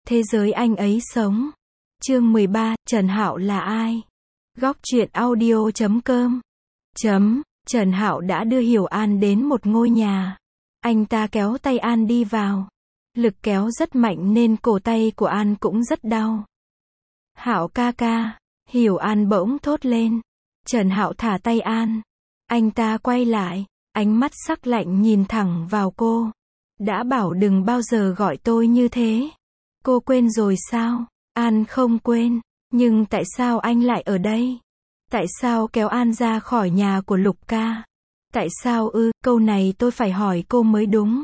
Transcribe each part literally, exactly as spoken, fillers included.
Thế giới anh ấy sống. Chương mười ba, Trần Hạo là ai? Góc truyện audio chấm com. Chấm, Trần Hạo đã đưa Hiểu An đến một ngôi nhà. Anh ta kéo tay An đi vào. Lực kéo rất mạnh nên cổ tay của An cũng rất đau. Hạo ca ca, Hiểu An bỗng thốt lên. Trần Hạo thả tay An. Anh ta quay lại, ánh mắt sắc lạnh nhìn thẳng vào cô. Đã bảo đừng bao giờ gọi tôi như thế. Cô quên rồi sao? An không quên, nhưng tại sao anh lại ở đây? Tại sao kéo An ra khỏi nhà của Lục ca? Tại sao ư, câu này tôi phải hỏi cô mới đúng.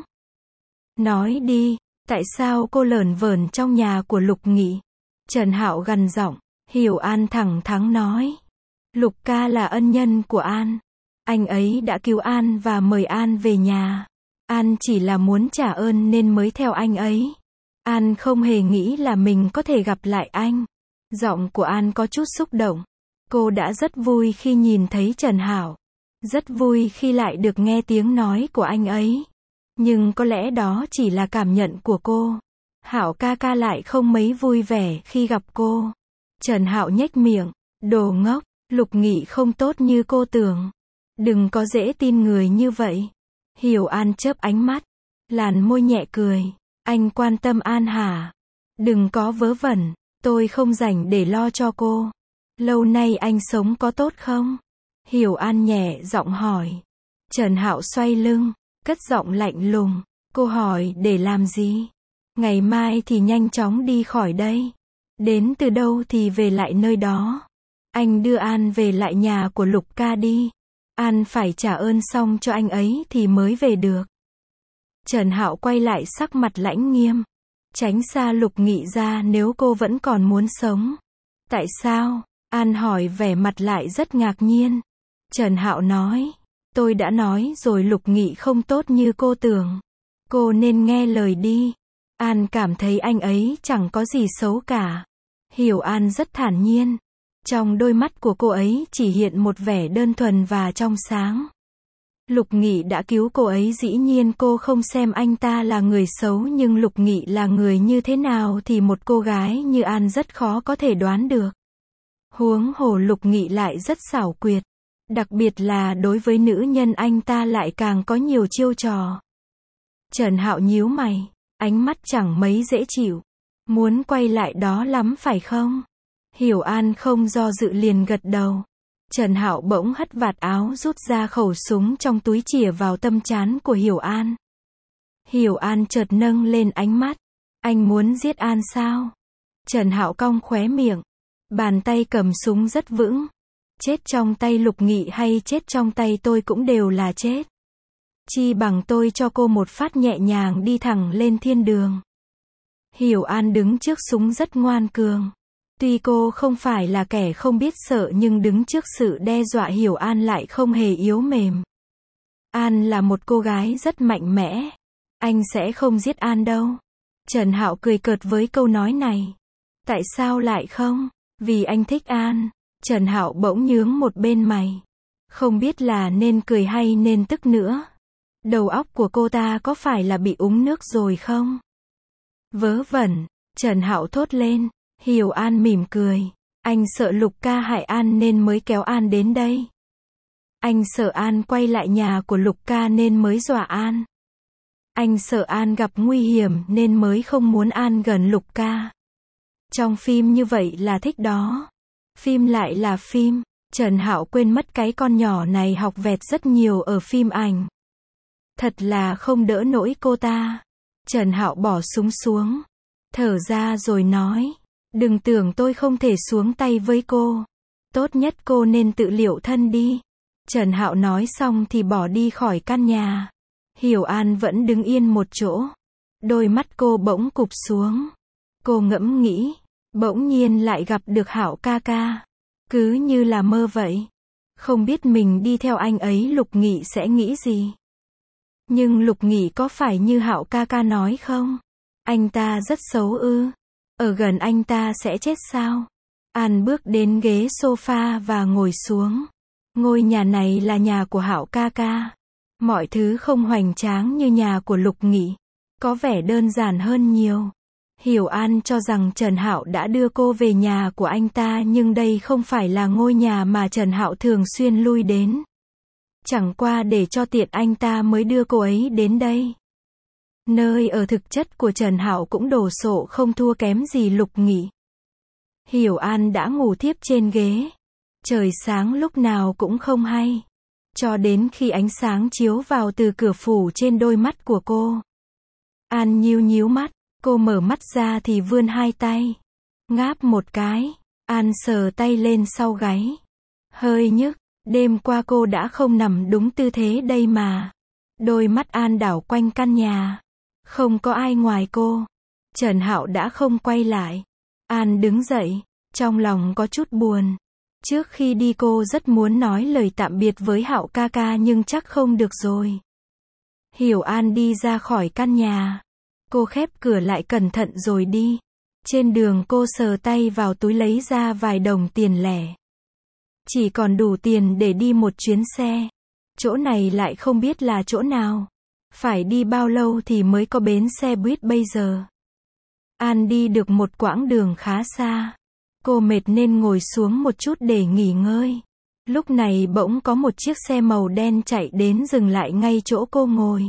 Nói đi, tại sao cô lởn vởn trong nhà của Lục Nghị? Trần Hạo gằn giọng. Hiểu An thẳng thắn nói. Lục ca là ân nhân của An. Anh ấy đã cứu An và mời An về nhà. An chỉ là muốn trả ơn nên mới theo anh ấy. An không hề nghĩ là mình có thể gặp lại anh. Giọng của An có chút xúc động. Cô đã rất vui khi nhìn thấy Trần Hạo. Rất vui khi lại được nghe tiếng nói của anh ấy. Nhưng có lẽ đó chỉ là cảm nhận của cô. Hạo ca ca lại không mấy vui vẻ khi gặp cô. Trần Hạo nhếch miệng. Đồ ngốc, Lục Nghị không tốt như cô tưởng. Đừng có dễ tin người như vậy. Hiểu An chớp ánh mắt. Làn môi nhẹ cười. Anh quan tâm An hả? Đừng có vớ vẩn. Tôi không rảnh để lo cho cô. Lâu nay anh sống có tốt không? Hiểu An nhẹ giọng hỏi. Trần Hạo xoay lưng, cất giọng lạnh lùng. Cô hỏi để làm gì? Ngày mai thì nhanh chóng đi khỏi đây. Đến từ đâu thì về lại nơi đó. Anh đưa An về lại nhà của Lục ca đi. An phải trả ơn xong cho anh ấy thì mới về được. Trần Hạo quay lại sắc mặt lãnh nghiêm. Tránh xa Lục Nghị ra nếu cô vẫn còn muốn sống. Tại sao? An hỏi vẻ mặt lại rất ngạc nhiên. Trần Hạo nói. Tôi đã nói rồi Lục Nghị không tốt như cô tưởng. Cô nên nghe lời đi. An cảm thấy anh ấy chẳng có gì xấu cả. Hiểu An rất thản nhiên. Trong đôi mắt của cô ấy chỉ hiện một vẻ đơn thuần và trong sáng. Lục Nghị đã cứu cô ấy, dĩ nhiên cô không xem anh ta là người xấu, nhưng Lục Nghị là người như thế nào thì một cô gái như An rất khó có thể đoán được. Huống hồ Lục Nghị lại rất xảo quyệt. Đặc biệt là đối với nữ nhân anh ta lại càng có nhiều chiêu trò. Trần Hạo nhíu mày, ánh mắt chẳng mấy dễ chịu. Muốn quay lại đó lắm phải không? Hiểu An không do dự liền gật đầu. Trần Hạo bỗng hất vạt áo, rút ra khẩu súng trong túi chĩa vào tâm trán của Hiểu An. Hiểu An chợt nâng lên ánh mắt. Anh muốn giết An sao? Trần Hạo cong khóe miệng. Bàn tay cầm súng rất vững. Chết trong tay Lục Nghị hay chết trong tay tôi cũng đều là chết. Chi bằng tôi cho cô một phát nhẹ nhàng đi thẳng lên thiên đường. Hiểu An đứng trước súng rất ngoan cường. Tuy cô không phải là kẻ không biết sợ nhưng đứng trước sự đe dọa Hiểu An lại không hề yếu mềm. An là một cô gái rất mạnh mẽ. Anh sẽ không giết An đâu. Trần Hạo cười cợt với câu nói này. Tại sao lại không? Vì anh thích An. Trần Hạo bỗng nhướng một bên mày. Không biết là nên cười hay nên tức nữa. Đầu óc của cô ta có phải là bị uống nước rồi không? Vớ vẩn, Trần Hạo thốt lên. Hiểu An mỉm cười. Anh sợ Lục ca hại An nên mới kéo An đến đây. Anh sợ An quay lại nhà của Lục ca nên mới dọa An. Anh sợ An gặp nguy hiểm nên mới không muốn An gần Lục ca. Trong phim như vậy là thích đó. Phim lại là phim. Trần Hạo quên mất cái con nhỏ này học vẹt rất nhiều ở phim ảnh. Thật là không đỡ nổi cô ta. Trần Hạo bỏ súng xuống. Thở ra rồi nói. Đừng tưởng tôi không thể xuống tay với cô. Tốt nhất cô nên tự liệu thân đi. Trần Hạo nói xong thì bỏ đi khỏi căn nhà. Hiểu An vẫn đứng yên một chỗ. Đôi mắt cô bỗng cụp xuống. Cô ngẫm nghĩ. Bỗng nhiên lại gặp được Hạo ca ca. Cứ như là mơ vậy. Không biết mình đi theo anh ấy Lục Nghị sẽ nghĩ gì. Nhưng Lục Nghị có phải như Hạo ca ca nói không? Anh ta rất xấu ư? Ở gần anh ta sẽ chết sao? An bước đến ghế sofa và ngồi xuống. Ngôi nhà này là nhà của Hạo ca ca. Mọi thứ không hoành tráng như nhà của Lục Nghị. Có vẻ đơn giản hơn nhiều. Hiểu An cho rằng Trần Hạo đã đưa cô về nhà của anh ta, nhưng đây không phải là ngôi nhà mà Trần Hạo thường xuyên lui đến. Chẳng qua để cho tiện anh ta mới đưa cô ấy đến đây. Nơi ở thực chất của Trần Hạo cũng đồ sộ không thua kém gì Lục Nghị. Hiểu An đã ngủ thiếp trên ghế. Trời sáng lúc nào cũng không hay. Cho đến khi ánh sáng chiếu vào từ cửa phủ trên đôi mắt của cô. An nhíu nhíu mắt, cô mở mắt ra thì vươn hai tay. Ngáp một cái, An sờ tay lên sau gáy. Hơi nhức, đêm qua cô đã không nằm đúng tư thế đây mà. Đôi mắt An đảo quanh căn nhà. Không có ai ngoài cô. Trần Hạo đã không quay lại. An đứng dậy, trong lòng có chút buồn. Trước khi đi cô rất muốn nói lời tạm biệt với Hạo ca ca nhưng chắc không được rồi. Hiểu An đi ra khỏi căn nhà. Cô khép cửa lại cẩn thận rồi đi. Trên đường cô sờ tay vào túi lấy ra vài đồng tiền lẻ. Chỉ còn đủ tiền để đi một chuyến xe. Chỗ này lại không biết là chỗ nào. Phải đi bao lâu thì mới có bến xe buýt bây giờ. An đi được một quãng đường khá xa. Cô mệt nên ngồi xuống một chút để nghỉ ngơi. Lúc này bỗng có một chiếc xe màu đen chạy đến dừng lại ngay chỗ cô ngồi.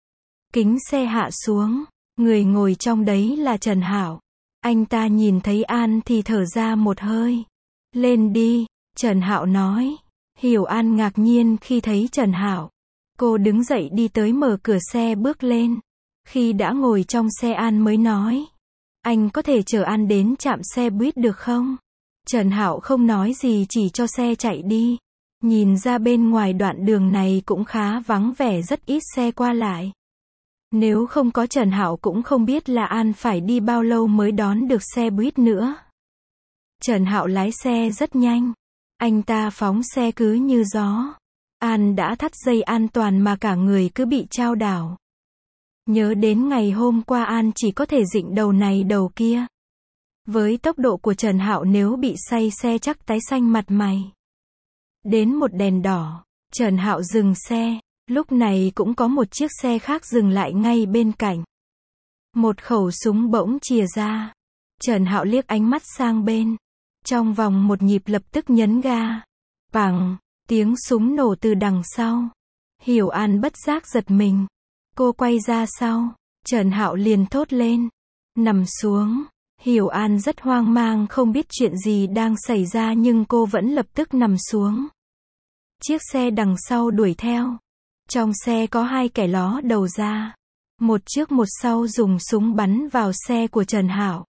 Kính xe hạ xuống. Người ngồi trong đấy là Trần Hạo. Anh ta nhìn thấy An thì thở ra một hơi. Lên đi, Trần Hạo nói. Hiểu An ngạc nhiên khi thấy Trần Hạo. Cô đứng dậy đi tới mở cửa xe bước lên. Khi đã ngồi trong xe An mới nói. Anh có thể chở An đến trạm xe buýt được không? Trần Hạo không nói gì chỉ cho xe chạy đi. Nhìn ra bên ngoài đoạn đường này cũng khá vắng vẻ, rất ít xe qua lại. Nếu không có Trần Hạo cũng không biết là An phải đi bao lâu mới đón được xe buýt nữa. Trần Hạo lái xe rất nhanh. Anh ta phóng xe cứ như gió. An đã thắt dây an toàn mà cả người cứ bị chao đảo. Nhớ đến ngày hôm qua An chỉ có thể dịnh đầu này đầu kia. Với tốc độ của Trần Hạo nếu bị say xe chắc tái xanh mặt mày. Đến một đèn đỏ, Trần Hạo dừng xe. Lúc này cũng có một chiếc xe khác dừng lại ngay bên cạnh. Một khẩu súng bỗng chìa ra. Trần Hạo liếc ánh mắt sang bên. Trong vòng một nhịp lập tức nhấn ga. Bảng, tiếng súng nổ từ đằng sau. Hiểu An bất giác giật mình. Cô quay ra sau. Trần Hạo liền thốt lên. Nằm xuống. Hiểu An rất hoang mang không biết chuyện gì đang xảy ra nhưng cô vẫn lập tức nằm xuống. Chiếc xe đằng sau đuổi theo. Trong xe có hai kẻ ló đầu ra. Một trước một sau dùng súng bắn vào xe của Trần Hạo.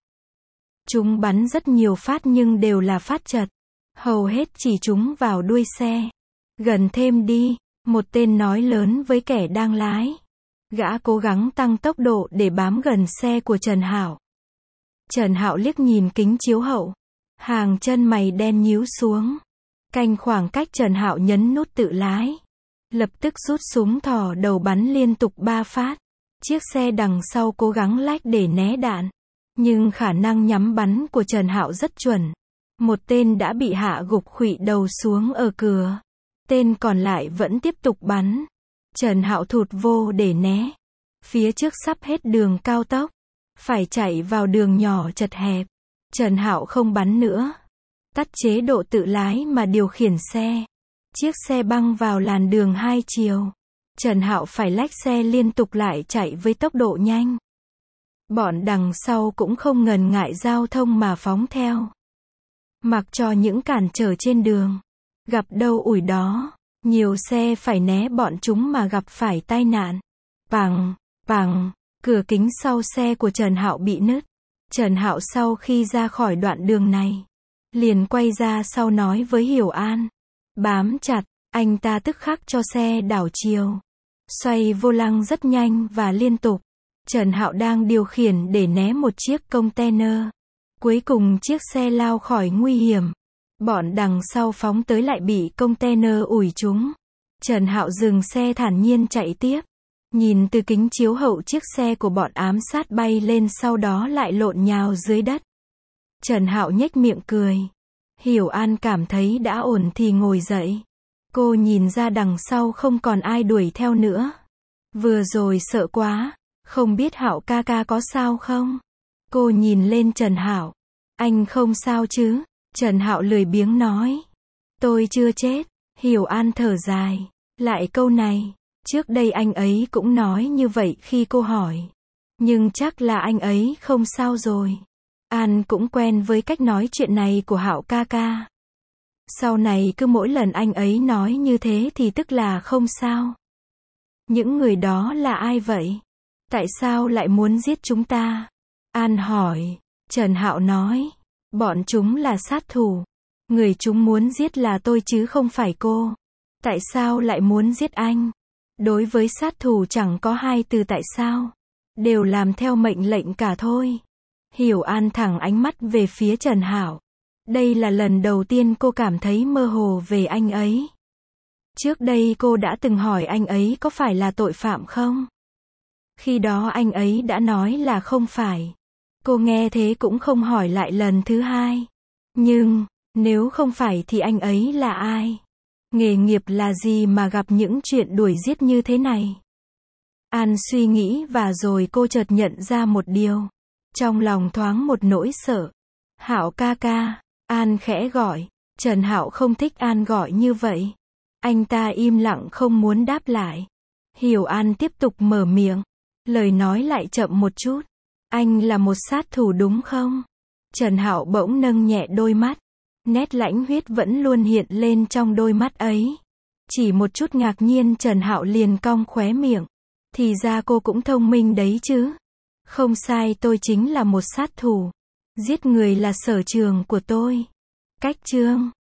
Chúng bắn rất nhiều phát nhưng đều là phát chật. Hầu hết chỉ trúng vào đuôi xe. Gần thêm đi, một tên nói lớn với kẻ đang lái. Gã cố gắng tăng tốc độ để bám gần xe của Trần Hạo. Trần Hạo liếc nhìn kính chiếu hậu. Hàng chân mày đen nhíu xuống. Canh khoảng cách Trần Hạo nhấn nút tự lái. Lập tức rút súng thò đầu bắn liên tục ba phát. Chiếc xe đằng sau cố gắng lách để né đạn. Nhưng khả năng nhắm bắn của Trần Hạo rất chuẩn. Một tên đã bị hạ gục khuỵu đầu xuống ở cửa. Tên còn lại vẫn tiếp tục bắn. Trần Hạo thụt vô để né. Phía trước sắp hết đường cao tốc. Phải chạy vào đường nhỏ chật hẹp. Trần Hạo không bắn nữa. Tắt chế độ tự lái mà điều khiển xe. Chiếc xe băng vào làn đường hai chiều. Trần Hạo phải lách xe liên tục lại chạy với tốc độ nhanh. Bọn đằng sau cũng không ngần ngại giao thông mà phóng theo. Mặc cho những cản trở trên đường. Gặp đâu ủi đó. Nhiều xe phải né bọn chúng mà gặp phải tai nạn. Pằng, pằng, cửa kính sau xe của Trần Hạo bị nứt. Trần Hạo sau khi ra khỏi đoạn đường này, liền quay ra sau nói với Hiểu An. Bám chặt, anh ta tức khắc cho xe đảo chiều. Xoay vô lăng rất nhanh và liên tục. Trần Hạo đang điều khiển để né một chiếc container. Cuối cùng chiếc xe lao khỏi nguy hiểm. Bọn đằng sau phóng tới lại bị container ủi chúng. Trần Hạo dừng xe thản nhiên chạy tiếp. Nhìn từ kính chiếu hậu chiếc xe của bọn ám sát bay lên sau đó lại lộn nhào dưới đất. Trần Hạo nhếch miệng cười. Hiểu An cảm thấy đã ổn thì ngồi dậy. Cô nhìn ra đằng sau không còn ai đuổi theo nữa. Vừa rồi sợ quá, không biết Hạo ca ca có sao không? Cô nhìn lên Trần Hạo. Anh không sao chứ? Trần Hạo lười biếng nói. Tôi chưa chết. Hiểu An thở dài. Lại câu này. Trước đây anh ấy cũng nói như vậy khi cô hỏi. Nhưng chắc là anh ấy không sao rồi. An cũng quen với cách nói chuyện này của Hạo ca ca. Sau này cứ mỗi lần anh ấy nói như thế thì tức là không sao. Những người đó là ai vậy? Tại sao lại muốn giết chúng ta? An hỏi. Trần Hạo nói. Bọn chúng là sát thủ. Người chúng muốn giết là tôi chứ không phải cô. Tại sao lại muốn giết anh? Đối với sát thủ chẳng có hai từ tại sao. Đều làm theo mệnh lệnh cả thôi. Hiểu An thẳng ánh mắt về phía Trần Hạo. Đây là lần đầu tiên cô cảm thấy mơ hồ về anh ấy. Trước đây cô đã từng hỏi anh ấy có phải là tội phạm không? Khi đó anh ấy đã nói là không phải. Cô nghe thế cũng không hỏi lại lần thứ hai. Nhưng, nếu không phải thì anh ấy là ai? Nghề nghiệp là gì mà gặp những chuyện đuổi giết như thế này? An suy nghĩ và rồi cô chợt nhận ra một điều. Trong lòng thoáng một nỗi sợ. Hạo ca ca. An khẽ gọi. Trần Hạo không thích An gọi như vậy. Anh ta im lặng không muốn đáp lại. Hiểu An tiếp tục mở miệng. Lời nói lại chậm một chút. Anh là một sát thủ đúng không? Trần Hạo bỗng nâng nhẹ đôi mắt. Nét lãnh huyết vẫn luôn hiện lên trong đôi mắt ấy. Chỉ một chút ngạc nhiên Trần Hạo liền cong khóe miệng. Thì ra cô cũng thông minh đấy chứ. Không sai, tôi chính là một sát thủ. Giết người là sở trường của tôi. Cách chương